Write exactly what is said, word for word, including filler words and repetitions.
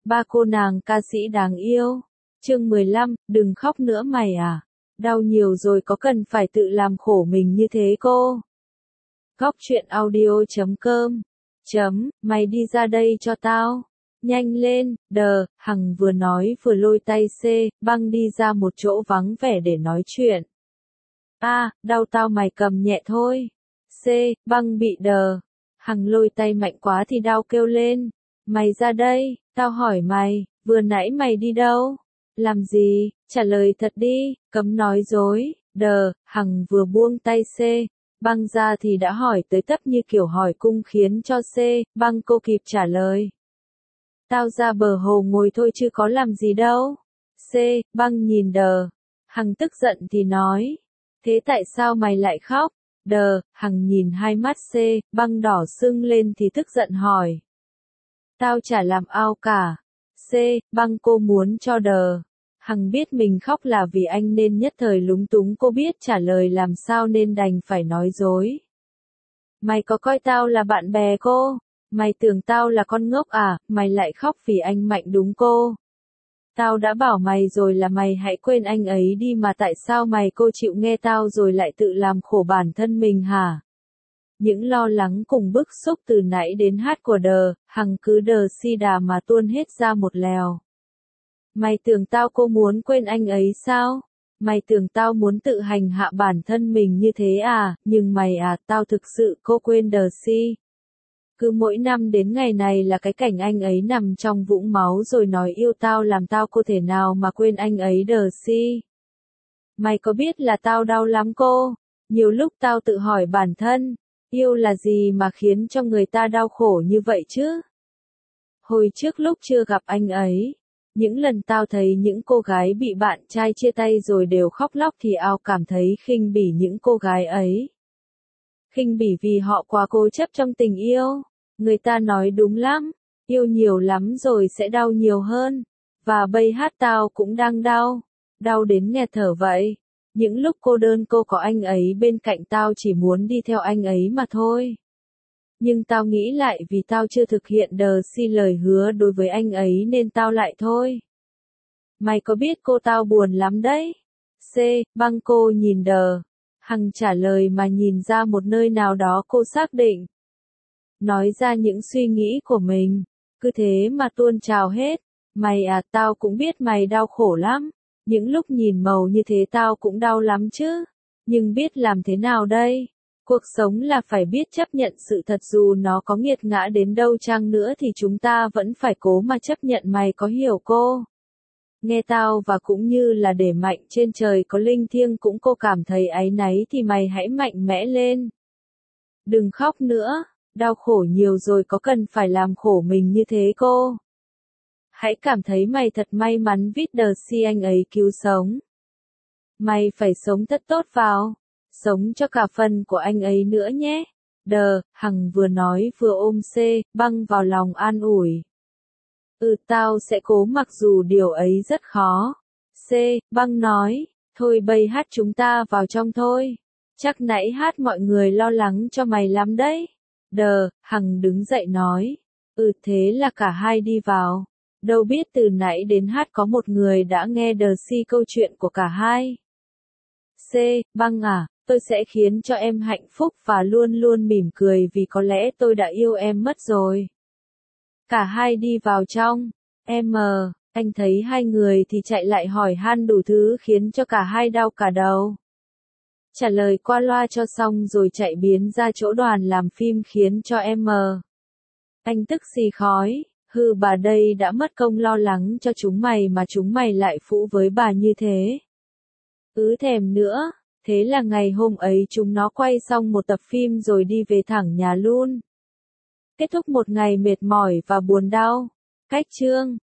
Ba cô nàng ca sĩ đáng yêu. Chương mười lăm, đừng khóc nữa mày à. Đau nhiều rồi có cần phải tự làm khổ mình như thế cô. Góc truyện audio chấm com. Chấm, mày đi ra đây cho tao. Nhanh lên, đờ, Hằng vừa nói vừa lôi tay C, băng đi ra một chỗ vắng vẻ để nói chuyện. A, à, đau tao mày cầm nhẹ thôi. C, băng bị đờ. Hằng lôi tay mạnh quá thì đau kêu lên. Mày ra đây, tao hỏi mày, vừa nãy mày đi đâu? Làm gì? Trả lời thật đi, cấm nói dối. Đờ, Hằng vừa buông tay C, băng ra thì đã hỏi tới tấp như kiểu hỏi cung khiến cho C, băng cô kịp trả lời. Tao ra bờ hồ ngồi thôi chứ có làm gì đâu. C, băng nhìn đờ. Hằng tức giận thì nói. Thế tại sao mày lại khóc? Đờ, Hằng nhìn hai mắt C, băng đỏ sưng lên thì tức giận hỏi. Tao chả làm ao cả. C, băng cô muốn cho đờ. Hằng biết mình khóc là vì anh nên nhất thời lúng túng, cô biết trả lời làm sao nên đành phải nói dối. Mày có coi tao là bạn bè cô? Mày tưởng tao là con ngốc à, mày lại khóc vì anh Mạnh đúng cô? Tao đã bảo mày rồi là mày hãy quên anh ấy đi mà tại sao mày cô chịu nghe tao rồi lại tự làm khổ bản thân mình hả? Những lo lắng cùng bức xúc từ nãy đến hát của đờ, Hằng cứ đờ si đà mà tuôn hết ra một lèo. Mày tưởng tao cô muốn quên anh ấy sao? Mày tưởng tao muốn tự hành hạ bản thân mình như thế à? Nhưng mày à, tao thực sự cô quên đờ si. Cứ mỗi năm đến ngày này là cái cảnh anh ấy nằm trong vũng máu rồi nói yêu tao làm tao cô thể nào mà quên anh ấy đờ si. Mày có biết là tao đau lắm cô? Nhiều lúc tao tự hỏi bản thân, yêu là gì mà khiến cho người ta đau khổ như vậy chứ? Hồi trước lúc chưa gặp anh ấy, những lần tao thấy những cô gái bị bạn trai chia tay rồi đều khóc lóc thì ao cảm thấy khinh bỉ những cô gái ấy. Khinh bỉ vì họ quá cố chấp trong tình yêu. Người ta nói đúng lắm, yêu nhiều lắm rồi sẽ đau nhiều hơn. Và bây hát tao cũng đang đau, đau đến nghẹt thở vậy. Những lúc cô đơn cô có anh ấy bên cạnh tao chỉ muốn đi theo anh ấy mà thôi. Nhưng tao nghĩ lại vì tao chưa thực hiện đờ si lời hứa đối với anh ấy nên tao lại thôi. Mày có biết cô tao buồn lắm đấy. C, băng cô nhìn đờ. Hằng trả lời mà nhìn ra một nơi nào đó cô xác định. Nói ra những suy nghĩ của mình. Cứ thế mà tuôn trào hết. Mày à, tao cũng biết mày đau khổ lắm. Những lúc nhìn màu như thế tao cũng đau lắm chứ. Nhưng biết làm thế nào đây? Cuộc sống là phải biết chấp nhận sự thật dù nó có nghiệt ngã đến đâu chăng nữa thì chúng ta vẫn phải cố mà chấp nhận, mày có hiểu cô? Nghe tao và cũng như là để mạnh trên trời có linh thiêng cũng cô cảm thấy áy náy thì mày hãy mạnh mẽ lên. Đừng khóc nữa, đau khổ nhiều rồi có cần phải làm khổ mình như thế cô? Hãy cảm thấy mày thật may mắn vít đờ si anh ấy cứu sống. Mày phải sống thật tốt vào. Sống cho cả phần của anh ấy nữa nhé. Đờ, Hằng vừa nói vừa ôm C, băng vào lòng an ủi. Ừ, tao sẽ cố mặc dù điều ấy rất khó. C, băng nói, thôi bây hát chúng ta vào trong thôi. Chắc nãy hát mọi người lo lắng cho mày lắm đấy. Đờ, Hằng đứng dậy nói. Ừ, thế là cả hai đi vào. Đâu biết từ nãy đến hát có một người đã nghe đờ si câu chuyện của cả hai. C, băng à, tôi sẽ khiến cho em hạnh phúc và luôn luôn mỉm cười vì có lẽ tôi đã yêu em mất rồi. Cả hai đi vào trong. M, anh thấy hai người thì chạy lại hỏi han đủ thứ khiến cho cả hai đau cả đầu. Trả lời qua loa cho xong rồi chạy biến ra chỗ đoàn làm phim khiến cho M. Anh tức xì khói, hừ bà đây đã mất công lo lắng cho chúng mày mà chúng mày lại phũ với bà như thế. Ứ thèm nữa. Thế là ngày hôm ấy chúng nó quay xong một tập phim rồi đi về thẳng nhà luôn. Kết thúc một ngày mệt mỏi và buồn đau. Cách chương